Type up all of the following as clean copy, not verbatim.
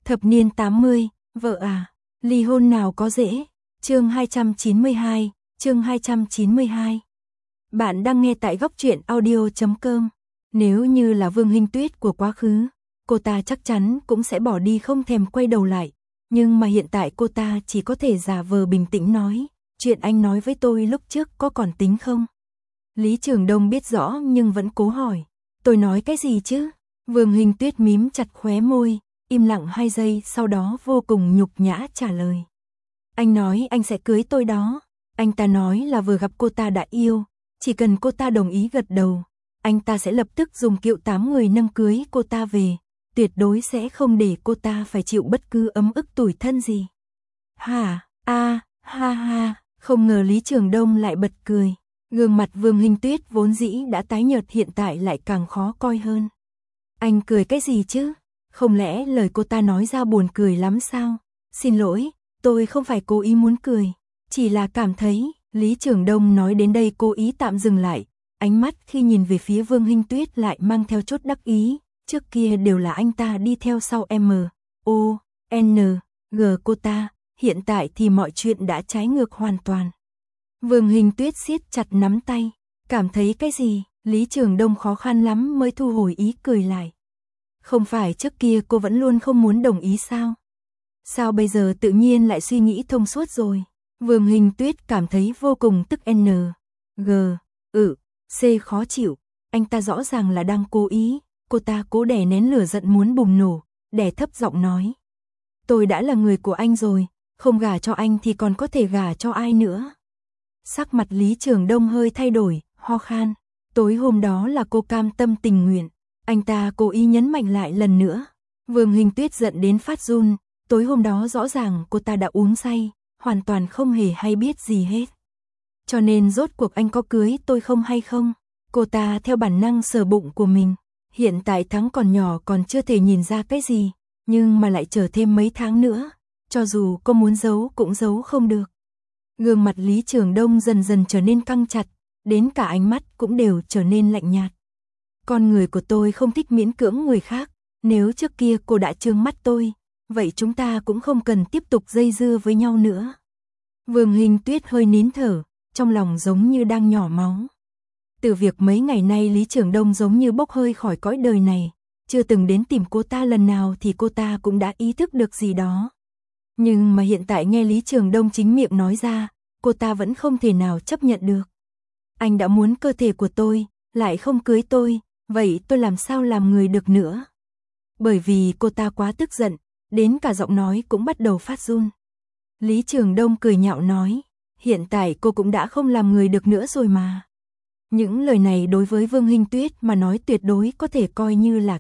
Thập niên 80, vợ à, ly hôn nào có dễ. Chương 292, chương 292. Bạn đang nghe tại góc truyện audio.com. Nếu như là Vương Hinh Tuyết của quá khứ, cô ta chắc chắn cũng sẽ bỏ đi không thèm quay đầu lại. Nhưng mà hiện tại cô ta chỉ có thể giả vờ bình tĩnh nói, chuyện anh nói với tôi lúc trước có còn tính không? Lý Trường Đông biết rõ nhưng vẫn cố hỏi, tôi nói cái gì chứ? Vương Hinh Tuyết mím chặt khóe môi, im lặng 2 giây sau đó vô cùng nhục nhã trả lời. Anh nói anh sẽ cưới tôi đó. Anh ta nói là vừa gặp cô ta đã yêu, chỉ cần cô ta đồng ý gật đầu, anh ta sẽ lập tức dùng kiệu 8 người nâng cưới cô ta về, tuyệt đối sẽ không để cô ta phải chịu bất cứ ấm ức tủi thân gì. Ha, ha ha, không ngờ Lý Trường Đông lại bật cười. Gương mặt Vương Hinh Tuyết vốn dĩ đã tái nhợt hiện tại lại càng khó coi hơn. Anh cười cái gì chứ? Không lẽ lời cô ta nói ra buồn cười lắm sao? Xin lỗi, tôi không phải cố ý muốn cười, chỉ là cảm thấy. Lý Trường Đông nói đến đây cố ý tạm dừng lại, ánh mắt khi nhìn về phía Vương Hinh Tuyết lại mang theo chút đắc ý, trước kia đều là anh ta đi theo sau M.O.N.G cô ta, hiện tại thì mọi chuyện đã trái ngược hoàn toàn. Vương Hinh Tuyết siết chặt nắm tay, cảm thấy cái gì? Lý Trường Đông khó khăn lắm mới thu hồi ý cười lại. Không phải trước kia cô vẫn luôn không muốn đồng ý sao? Sao bây giờ tự nhiên lại suy nghĩ thông suốt rồi? Vương Hinh Tuyết cảm thấy vô cùng tức C khó chịu, anh ta rõ ràng là đang cố ý, cô ta cố đè nén lửa giận muốn bùng nổ, đè thấp giọng nói. Tôi đã là người của anh rồi, không gả cho anh thì còn có thể gả cho ai nữa? Sắc mặt Lý Trường Đông hơi thay đổi, ho khan. Tối hôm đó là cô cam tâm tình nguyện, anh ta cố ý nhấn mạnh lại lần nữa. Vương Hinh Tuyết giận đến phát run, tối hôm đó rõ ràng cô ta đã uống say, hoàn toàn không hề hay biết gì hết. Cho nên rốt cuộc anh có cưới tôi không hay không? Cô ta theo bản năng sờ bụng của mình, hiện tại tháng còn nhỏ còn chưa thể nhìn ra cái gì, nhưng mà lại chờ thêm mấy tháng nữa, cho dù cô muốn giấu cũng giấu không được. Gương mặt Lý Trường Đông dần dần trở nên căng chặt, đến cả ánh mắt cũng đều trở nên lạnh nhạt. Con người của tôi không thích miễn cưỡng người khác, nếu trước kia cô đã trướng mắt tôi, vậy chúng ta cũng không cần tiếp tục dây dưa với nhau nữa. Vương Hinh Tuyết hơi nín thở, trong lòng giống như đang nhỏ máu. Từ việc mấy ngày nay Lý Trường Đông giống như bốc hơi khỏi cõi đời này, chưa từng đến tìm cô ta lần nào thì cô ta cũng đã ý thức được gì đó. Nhưng mà hiện tại nghe Lý Trường Đông chính miệng nói ra, cô ta vẫn không thể nào chấp nhận được. Anh đã muốn cơ thể của tôi, lại không cưới tôi, vậy tôi làm sao làm người được nữa? Bởi vì cô ta quá tức giận, đến cả giọng nói cũng bắt đầu phát run. Lý Trường Đông cười nhạo nói, hiện tại cô cũng đã không làm người được nữa rồi mà. Những lời này đối với Vương Hinh Tuyết mà nói tuyệt đối có thể coi như là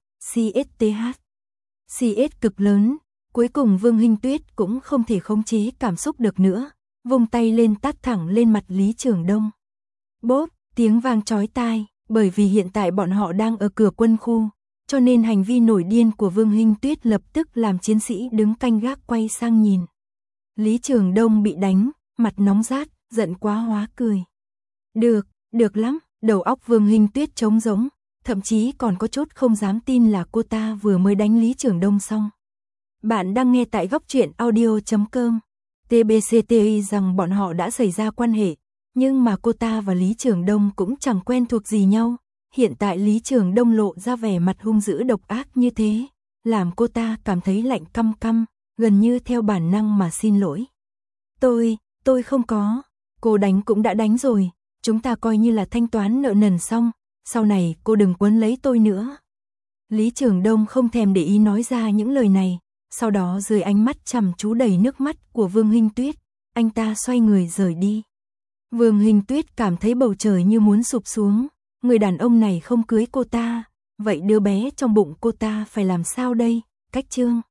CS cực lớn. Cuối cùng Vương Hinh Tuyết cũng không thể khống chế cảm xúc được nữa, vung tay lên tát thẳng lên mặt Lý Trường Đông. Bốp, tiếng vang chói tai, bởi vì hiện tại bọn họ đang ở cửa quân khu, cho nên hành vi nổi điên của Vương Hinh Tuyết lập tức làm chiến sĩ đứng canh gác quay sang nhìn. Lý Trường Đông bị đánh, mặt nóng rát, giận quá hóa cười. Được lắm, đầu óc Vương Hinh Tuyết trống rỗng, thậm chí còn có chút không dám tin là cô ta vừa mới đánh Lý Trường Đông xong. Bạn đang nghe tại góc truyện audio.com. TBCTI rằng bọn họ đã xảy ra quan hệ, nhưng mà cô ta và Lý Trường Đông cũng chẳng quen thuộc gì nhau. Hiện tại Lý Trường Đông lộ ra vẻ mặt hung dữ độc ác như thế, làm cô ta cảm thấy lạnh căm căm, gần như theo bản năng mà xin lỗi. Tôi không có, cô đánh cũng đã đánh rồi, chúng ta coi như là thanh toán nợ nần xong, sau này cô đừng quấn lấy tôi nữa. Lý Trường Đông không thèm để ý nói ra những lời này, sau đó dưới ánh mắt chăm chú đầy nước mắt của Vương Hinh Tuyết, anh ta xoay người rời đi. Vương Hinh Tuyết cảm thấy bầu trời như muốn sụp xuống, người đàn ông này không cưới cô ta, vậy đứa bé trong bụng cô ta phải làm sao đây? Cách chương